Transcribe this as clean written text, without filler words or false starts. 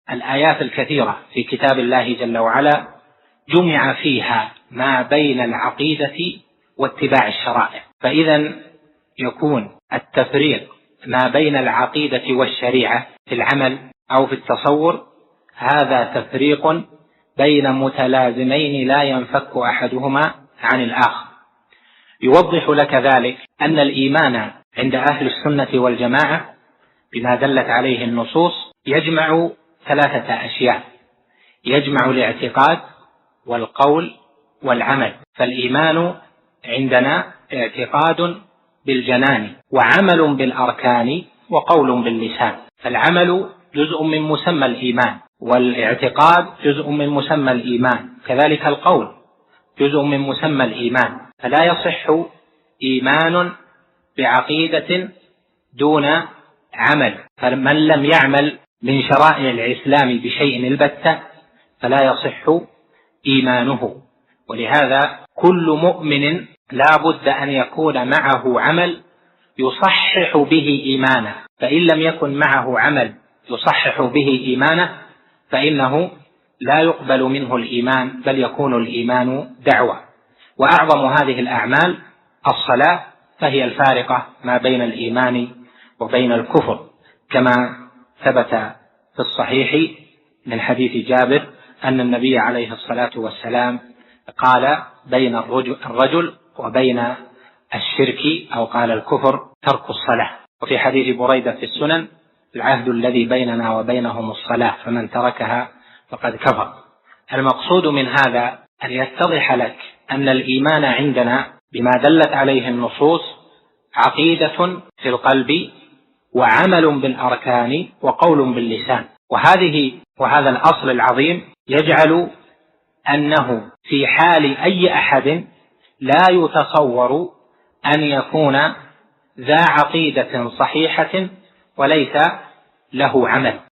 الآيات الكثيرة في كتاب الله جل وعلا جمع فيها ما بين العقيدة واتباع الشرائع، فإذا يكون التفريق ما بين العقيدة والشريعة في العمل أو في التصور هذا تفريق بين متلازمين لا ينفك أحدهما عن الآخر. يوضح لك ذلك أن الإيمان عند أهل السنة والجماعة بما دلت عليه النصوص يجمع ثلاثة أشياء: يجمع الاعتقاد والقول والعمل. فالإيمان عندنا اعتقاد بالجنان وعمل بالأركان وقول باللسان، فالعمل جزء من مسمى الإيمان، والاعتقاد جزء من مسمى الإيمان، كذلك القول جزء من مسمى الإيمان. فلا يصح إيمان بعقيدة دون عمل، فمن لم يعمل من شرائع الإسلام بشيء البتة فلا يصح إيمانه. ولهذا كل مؤمن لا بد أن يكون معه عمل يصحح به إيمانه، فإن لم يكن معه عمل يصحح به إيمانه فإنه لا يقبل منه الإيمان، بل يكون الإيمان دعوة. وأعظم هذه الأعمال الصلاة، فهي الفارقة ما بين الإيمان وبين الكفر، كما ثبت في الصحيح من حديث جابر أن النبي عليه الصلاة والسلام قال: بين الرجل وبين الشرك أو قال الكفر ترك الصلاة. وفي حديث بريدة في السنن: العهد الذي بيننا وبينهم الصلاة فمن تركها فقد كفر. المقصود من هذا أن يتضح لك أن الإيمان عندنا بما دلت عليه النصوص عقيدة في القلب وعمل بالأركان وقول باللسان. وهذا الأصل العظيم يجعل أنه في حال أي أحد لا يتصور أن يكون ذا عقيدة صحيحة وليس له عمل،